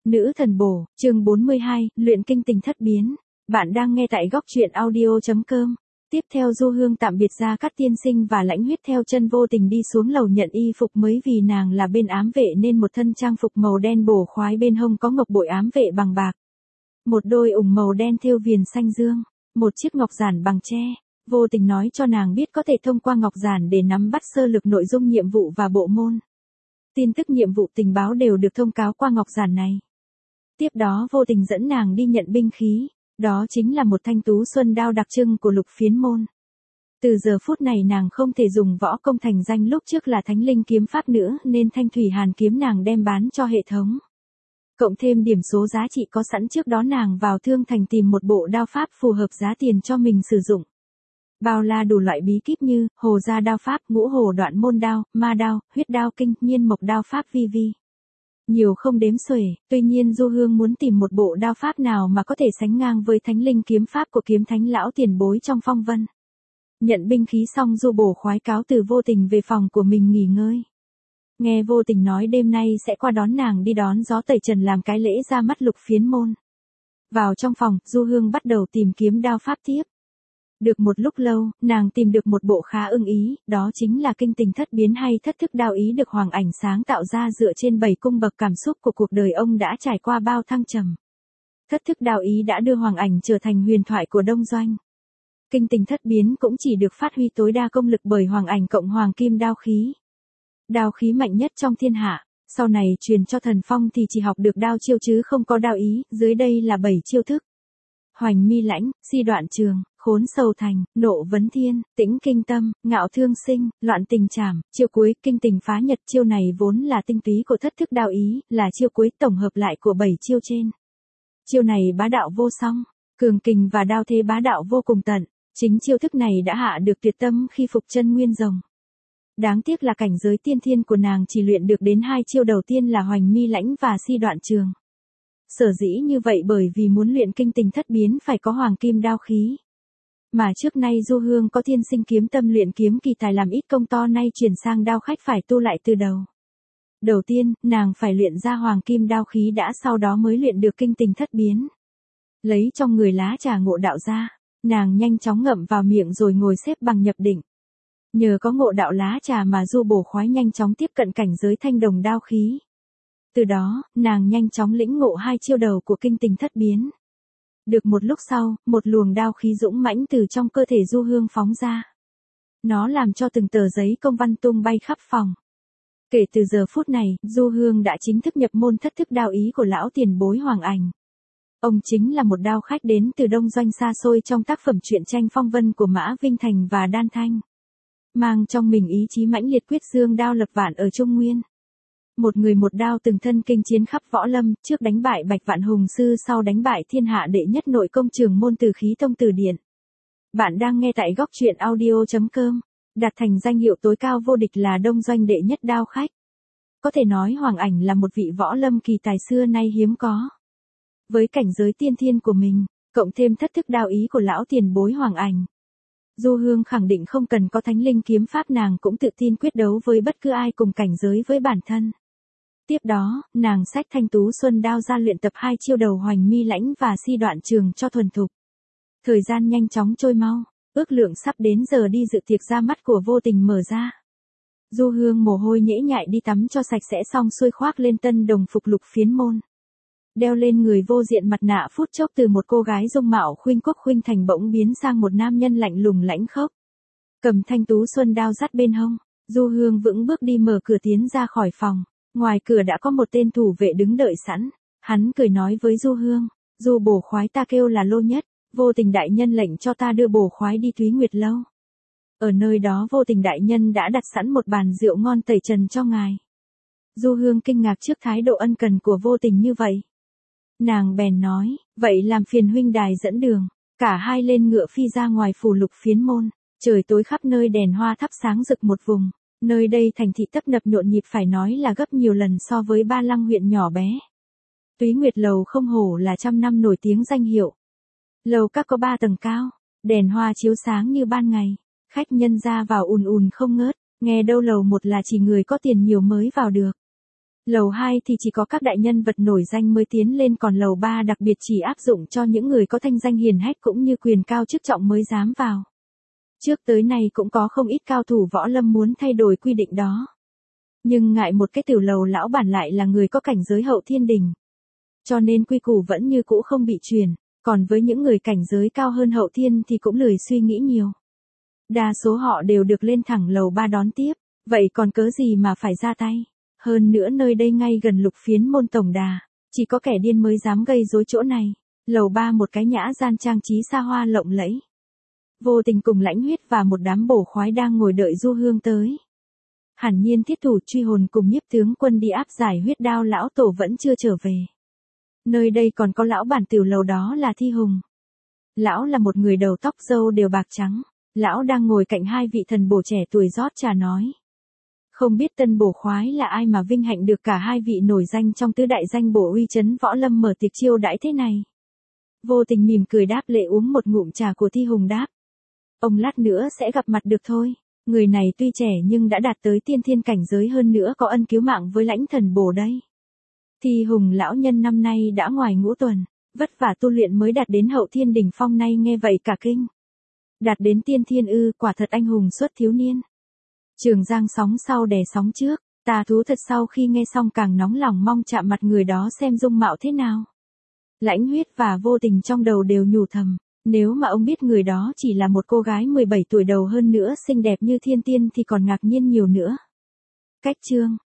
Nữ thần bổ, chương 42, luyện kinh tình thất biến. Bạn đang nghe tại góc truyện audio.com. Tiếp theo Du Hương tạm biệt Gia Cát tiên sinh và Lãnh Huyết theo chân Vô Tình đi xuống lầu nhận y phục mới, vì nàng là bên ám vệ nên một thân trang phục màu đen bổ khoái, bên hông có ngọc bội ám vệ bằng bạc. Một đôi ủng màu đen thêu viền xanh dương, một chiếc ngọc giản bằng tre. Vô Tình nói cho nàng biết có thể thông qua ngọc giản để nắm bắt sơ lược nội dung nhiệm vụ và bộ môn. Tin tức nhiệm vụ tình báo đều được thông cáo qua ngọc giản này. Tiếp đó Vô Tình dẫn nàng đi nhận binh khí, đó chính là một thanh tú xuân đao đặc trưng của Lục Phiến môn. Từ giờ phút này nàng không thể dùng võ công thành danh lúc trước là Thánh Linh kiếm pháp nữa, nên Thanh Thủy Hàn kiếm nàng đem bán cho hệ thống. Cộng thêm điểm số giá trị có sẵn trước đó, nàng vào Thương Thành tìm một bộ đao pháp phù hợp giá tiền cho mình sử dụng. Bao la đủ loại bí kíp như Hồ gia đao pháp, Ngũ Hồ đoạn môn đao, Ma đao, Huyết đao kinh, Nhiên mộc đao pháp vi. Nhiều không đếm xuể, tuy nhiên Du Hương muốn tìm một bộ đao pháp nào mà có thể sánh ngang với Thánh Linh kiếm pháp của kiếm thánh lão tiền bối trong phong vân. Nhận binh khí xong, Du bổ khoái cáo từ Vô Tình về phòng của mình nghỉ ngơi. Nghe Vô Tình nói đêm nay sẽ qua đón nàng đi đón gió tẩy trần làm cái lễ ra mắt Lục Phiến môn. Vào trong phòng, Du Hương bắt đầu tìm kiếm đao pháp tiếp. Được một lúc lâu, nàng tìm được một bộ khá ưng ý, đó chính là kinh tình thất biến hay thất thức đao ý, được Hoàng Ảnh sáng tạo ra dựa trên 7 cung bậc cảm xúc của cuộc đời ông đã trải qua bao thăng trầm. Thất thức đao ý đã đưa Hoàng Ảnh trở thành huyền thoại của Đông Doanh. Kinh tình thất biến cũng chỉ được phát huy tối đa công lực bởi Hoàng Ảnh cộng Hoàng Kim đao khí. Đao khí mạnh nhất trong thiên hạ, sau này truyền cho Thần Phong thì chỉ học được đao chiêu chứ không có đao ý, dưới đây là 7 chiêu thức. Hoành mi lãnh, si đoạn trường, khốn sầu thành, nộ vấn thiên, tĩnh kinh tâm, ngạo thương sinh, loạn tình trảm. Chiêu cuối, kinh tình phá nhật. Chiêu này vốn là tinh túy của thất thức đao ý, là chiêu cuối tổng hợp lại của 7 chiêu trên. Chiêu này bá đạo vô song, cường kình và đao thế bá đạo vô cùng tận. Chính chiêu thức này đã hạ được tuyệt tâm khi phục chân nguyên rồng. Đáng tiếc là cảnh giới tiên thiên của nàng chỉ luyện được đến 2 chiêu đầu tiên là hoành mi lãnh và si đoạn trường. Sở dĩ như vậy bởi vì muốn luyện kinh tình thất biến phải có Hoàng Kim đao khí. Mà trước nay Du Hương có thiên sinh kiếm tâm, luyện kiếm kỳ tài làm ít công to, nay chuyển sang đao khách phải tu lại từ đầu. Đầu tiên, nàng phải luyện ra Hoàng Kim đao khí đã, sau đó mới luyện được kinh tình thất biến. Lấy trong người lá trà ngộ đạo ra, nàng nhanh chóng ngậm vào miệng rồi ngồi xếp bằng nhập định. Nhờ có ngộ đạo lá trà mà Du bổ khoái nhanh chóng tiếp cận cảnh giới thanh đồng đao khí. Từ đó, nàng nhanh chóng lĩnh ngộ 2 chiêu đầu của kinh tình thất biến. Được một lúc sau, một luồng đao khí dũng mãnh từ trong cơ thể Du Hương phóng ra. Nó làm cho từng tờ giấy công văn tung bay khắp phòng. Kể từ giờ phút này, Du Hương đã chính thức nhập môn thất thức đao ý của lão tiền bối Hoàng Ảnh. Ông chính là một đao khách đến từ Đông Doanh xa xôi trong tác phẩm truyện tranh phong vân của Mã Vinh Thành và Đan Thanh. Mang trong mình ý chí mãnh liệt quyết dương đao lập vạn ở Trung Nguyên. Một người một đao từng thân kinh chiến khắp võ lâm, trước đánh bại Bạch Vạn Hùng sư, sau đánh bại thiên hạ đệ nhất nội công Trường Môn Từ Khí Tông Từ Điển. Bạn đang nghe tại góc truyện audio.com. Đạt thành danh hiệu tối cao vô địch là Đông Doanh đệ nhất đao khách. Có thể nói Hoàng Ảnh là một vị võ lâm kỳ tài xưa nay hiếm có. Với cảnh giới tiên thiên của mình, cộng thêm thất thức đao ý của lão tiền bối Hoàng Ảnh, Du Hương khẳng định không cần có Thánh Linh kiếm pháp, nàng cũng tự tin quyết đấu với bất cứ ai cùng cảnh giới với bản thân. Tiếp đó, nàng xách thanh tú xuân đao ra luyện tập 2 chiêu đầu hoành mi lãnh và si đoạn trường cho thuần thục. Thời gian nhanh chóng trôi mau, ước lượng sắp đến giờ đi dự tiệc ra mắt của Vô Tình mở ra. Du Hương mồ hôi nhễ nhại đi tắm cho sạch sẽ xong xuôi, khoác lên tân đồng phục Lục Phiến môn. Đeo lên người vô diện mặt nạ, phút chốc từ một cô gái dung mạo khuynh quốc khuynh thành bỗng biến sang một nam nhân lạnh lùng lãnh khốc. Cầm thanh tú xuân đao dắt bên hông, Du Hương vững bước đi mở cửa tiến ra khỏi phòng. Ngoài cửa đã có một tên thủ vệ đứng đợi sẵn. Hắn cười nói với Du Hương, Du bổ khoái, ta kêu là Lô Nhất, Vô Tình đại nhân lệnh cho ta đưa bổ khoái đi Túy Nguyệt lâu. Ở nơi đó Vô Tình đại nhân đã đặt sẵn một bàn rượu ngon tẩy trần cho ngài. Du Hương kinh ngạc trước thái độ ân cần của Vô Tình như vậy. Nàng bèn nói, vậy làm phiền huynh đài dẫn đường. Cả hai lên ngựa phi ra ngoài phủ Lục Phiến môn. Trời tối khắp nơi đèn hoa thắp sáng rực một vùng. Nơi đây thành thị tấp nập nhộn nhịp, phải nói là gấp nhiều lần so với Ba Lăng huyện nhỏ bé. Túy Nguyệt lầu không hổ là trăm năm nổi tiếng danh hiệu. Lầu các có 3 tầng cao, đèn hoa chiếu sáng như ban ngày, khách nhân ra vào ùn ùn không ngớt, nghe đâu lầu 1 là chỉ người có tiền nhiều mới vào được. Lầu 2 thì chỉ có các đại nhân vật nổi danh mới tiến lên, còn lầu 3 đặc biệt chỉ áp dụng cho những người có thanh danh hiển hách cũng như quyền cao chức trọng mới dám vào. Trước tới nay cũng có không ít cao thủ võ lâm muốn thay đổi quy định đó. Nhưng ngại một cái tiểu lầu lão bản lại là người có cảnh giới hậu thiên đỉnh. Cho nên quy củ vẫn như cũ không bị truyền, còn với những người cảnh giới cao hơn hậu thiên thì cũng lười suy nghĩ nhiều. Đa số họ đều được lên thẳng lầu 3 đón tiếp, vậy còn cớ gì mà phải ra tay. Hơn nữa nơi đây ngay gần Lục Phiến môn tổng đà, chỉ có kẻ điên mới dám gây rối chỗ này. Lầu 3 một cái nhã gian trang trí xa hoa lộng lẫy. Vô Tình cùng Lãnh Huyết và một đám bổ khoái đang ngồi đợi Du Hương tới. Hẳn nhiên Thiết Thủ Truy Hồn cùng Nhiếp Tướng Quân đi áp giải huyết đao lão tổ vẫn chưa trở về. Nơi đây còn có lão bản tiểu lầu đó là Thi Hùng. Lão là một người đầu tóc râu đều bạc trắng. Lão đang ngồi cạnh hai vị thần bổ trẻ tuổi rót trà nói. Không biết tân bổ khoái là ai mà vinh hạnh được cả hai vị nổi danh trong tứ đại danh bổ uy chấn võ lâm mở tiệc chiêu đãi thế này. Vô Tình mỉm cười đáp lễ uống một ngụm trà của Thi Hùng đáp. Ông lát nữa sẽ gặp mặt được thôi. Người này tuy trẻ nhưng đã đạt tới tiên thiên cảnh giới, hơn nữa có ân cứu mạng với Lãnh thần bổ đây. Thi Hùng lão nhân năm nay đã ngoài ngũ tuần, vất vả tu luyện mới đạt đến hậu thiên đỉnh phong, nay nghe vậy cả kinh. Đạt đến tiên thiên ư, quả thật anh hùng xuất thiếu niên. Trường Giang sóng sau đè sóng trước, tà thú thật sau khi nghe xong càng nóng lòng mong chạm mặt người đó xem dung mạo thế nào. Lãnh Huyết và Vô Tình trong đầu đều nhủ thầm, nếu mà ông biết người đó chỉ là một cô gái 17 tuổi đầu, hơn nữa xinh đẹp như thiên tiên thì còn ngạc nhiên nhiều nữa. Cách chương